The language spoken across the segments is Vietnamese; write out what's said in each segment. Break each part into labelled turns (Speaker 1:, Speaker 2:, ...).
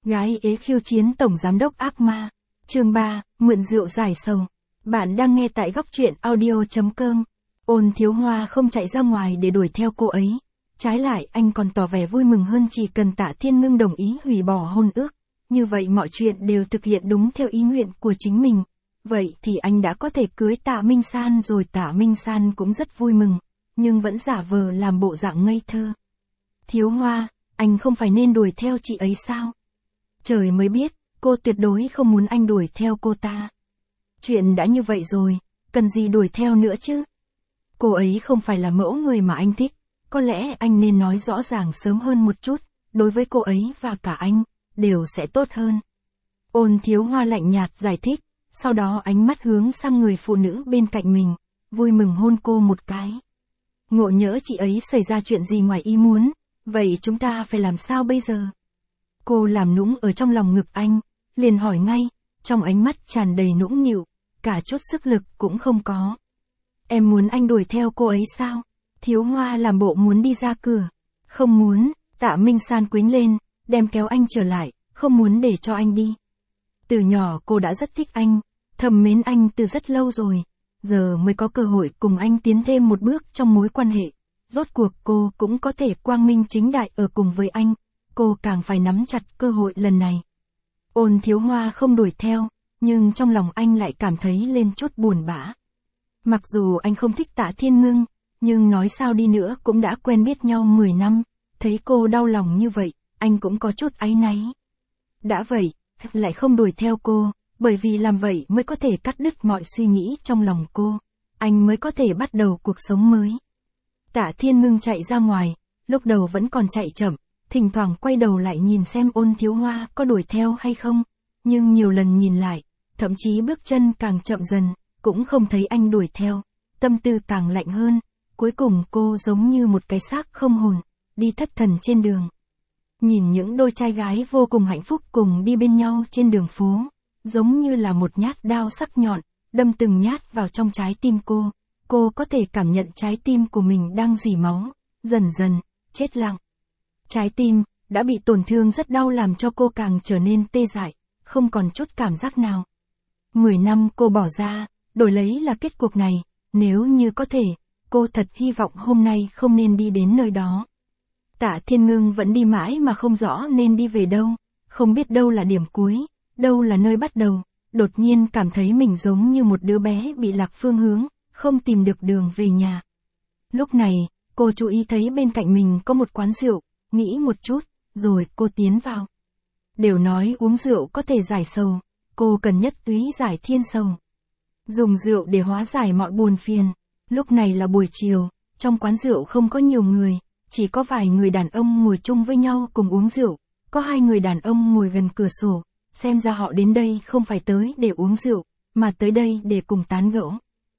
Speaker 1: Gái ế khiêu chiến tổng giám đốc ác ma. Chương 3, mượn rượu giải sầu. Bạn đang nghe tại góc truyện audio.com. Ôn Thiếu Hoa không chạy ra ngoài để đuổi theo cô ấy. Trái lại anh còn tỏ vẻ vui mừng hơn chỉ cần Tạ Thiên Ngưng đồng ý hủy bỏ hôn ước. Như vậy mọi chuyện đều thực hiện đúng theo ý nguyện của chính mình. Vậy thì anh đã có thể cưới Tạ Minh San rồi. Tạ Minh San cũng rất vui mừng, nhưng vẫn giả vờ làm bộ dạng ngây thơ. Thiếu Hoa, anh không phải nên đuổi theo chị ấy sao? Trời mới biết, cô tuyệt đối không muốn anh đuổi theo cô ta. Chuyện đã như vậy rồi, cần gì đuổi theo nữa chứ? Cô ấy không phải là mẫu người mà anh thích, có lẽ anh nên nói rõ ràng sớm hơn một chút, đối với cô ấy và cả anh, đều sẽ tốt hơn. Ôn Thiếu Hoa lạnh nhạt giải thích, sau đó ánh mắt hướng sang người phụ nữ bên cạnh mình, vui mừng hôn cô một cái. Ngộ nhỡ chị ấy xảy ra chuyện gì ngoài ý muốn, vậy chúng ta phải làm sao bây giờ? Cô làm nũng ở trong lòng ngực anh, liền hỏi ngay, trong ánh mắt tràn đầy nũng nịu, cả chút sức lực cũng không có. Em muốn anh đuổi theo cô ấy sao? Thiếu Hoa làm bộ muốn đi ra cửa. Không muốn, Tạ Minh San quýnh lên, đem kéo anh trở lại, không muốn để cho anh đi. Từ nhỏ cô đã rất thích anh, thầm mến anh từ rất lâu rồi, giờ mới có cơ hội cùng anh tiến thêm một bước trong mối quan hệ. Rốt cuộc cô cũng có thể quang minh chính đại ở cùng với anh, cô càng phải nắm chặt cơ hội lần này. Ôn Thiếu Hoa không đuổi theo, nhưng trong lòng anh lại cảm thấy lên chút buồn bã. Mặc dù anh không thích Tạ Thiên Ngưng, nhưng nói sao đi nữa cũng đã quen biết nhau 10 năm, thấy cô đau lòng như vậy, anh cũng có chút áy náy. Đã vậy, lại không đuổi theo cô, bởi vì làm vậy mới có thể cắt đứt mọi suy nghĩ trong lòng cô, anh mới có thể bắt đầu cuộc sống mới. Tạ Thiên Ngưng chạy ra ngoài, lúc đầu vẫn còn chạy chậm, thỉnh thoảng quay đầu lại nhìn xem Ôn Thiếu Hoa có đuổi theo hay không, nhưng nhiều lần nhìn lại, thậm chí bước chân càng chậm dần, cũng không thấy anh đuổi theo, tâm tư càng lạnh hơn, cuối cùng cô giống như một cái xác không hồn, đi thất thần trên đường. Nhìn những đôi trai gái vô cùng hạnh phúc cùng đi bên nhau trên đường phố, giống như là một nhát đao sắc nhọn, đâm từng nhát vào trong trái tim cô có thể cảm nhận trái tim của mình đang rỉ máu, dần dần, chết lặng. Trái tim, đã bị tổn thương rất đau làm cho cô càng trở nên tê dại, không còn chút cảm giác nào. 10 năm cô bỏ ra, đổi lấy là kết cục này, nếu như có thể, cô thật hy vọng hôm nay không nên đi đến nơi đó. Tạ Thiên Ngưng vẫn đi mãi mà không rõ nên đi về đâu, không biết đâu là điểm cuối, đâu là nơi bắt đầu, đột nhiên cảm thấy mình giống như một đứa bé bị lạc phương hướng, không tìm được đường về nhà. Lúc này, cô chú ý thấy bên cạnh mình có một quán rượu, nghĩ một chút, rồi cô tiến vào. Đều nói uống rượu có thể giải sầu, cô cần nhất túy giải thiên sầu. Dùng rượu để hóa giải mọi buồn phiền. Lúc này là buổi chiều, trong quán rượu không có nhiều người, chỉ có vài người đàn ông ngồi chung với nhau cùng uống rượu, có 2 người đàn ông ngồi gần cửa sổ, xem ra họ đến đây không phải tới để uống rượu, mà tới đây để cùng tán gẫu.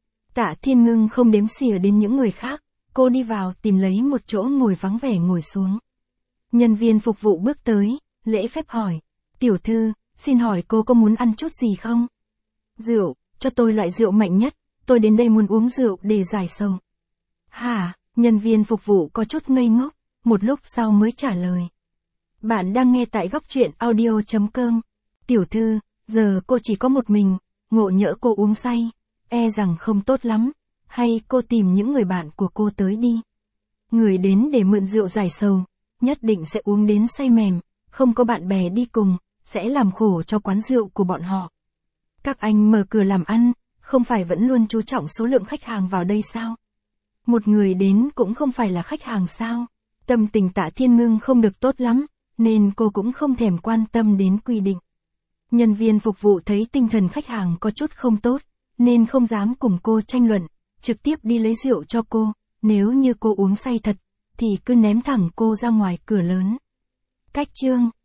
Speaker 1: Tạ Thiên Ngưng không đếm xỉa đến những người khác, cô đi vào tìm lấy một chỗ ngồi vắng vẻ ngồi xuống. Nhân viên phục vụ bước tới, lễ phép hỏi, tiểu thư, xin hỏi cô có muốn ăn chút gì không? Rượu, cho tôi loại rượu mạnh nhất, tôi đến đây muốn uống rượu để giải sầu. Hả? Nhân viên phục vụ có chút ngây ngốc, một lúc sau mới trả lời. Bạn đang nghe tại góc truyện audio.com. Tiểu thư, giờ cô chỉ có một mình, ngộ nhỡ cô uống say, e rằng không tốt lắm, hay cô tìm những người bạn của cô tới đi. Người đến để mượn rượu giải sầu, nhất định sẽ uống đến say mềm, không có bạn bè đi cùng, sẽ làm khổ cho quán rượu của bọn họ. Các anh mở cửa làm ăn, không phải vẫn luôn chú trọng số lượng khách hàng vào đây sao? Một người đến cũng không phải là khách hàng sao? Tâm tình Tạ Thiên Ngưng không được tốt lắm, nên cô cũng không thèm quan tâm đến quy định. Nhân viên phục vụ thấy tinh thần khách hàng có chút không tốt, nên không dám cùng cô tranh luận, trực tiếp đi lấy rượu cho cô, nếu như cô uống say thật, thì cứ ném thẳng cô ra ngoài cửa lớn. Cách chương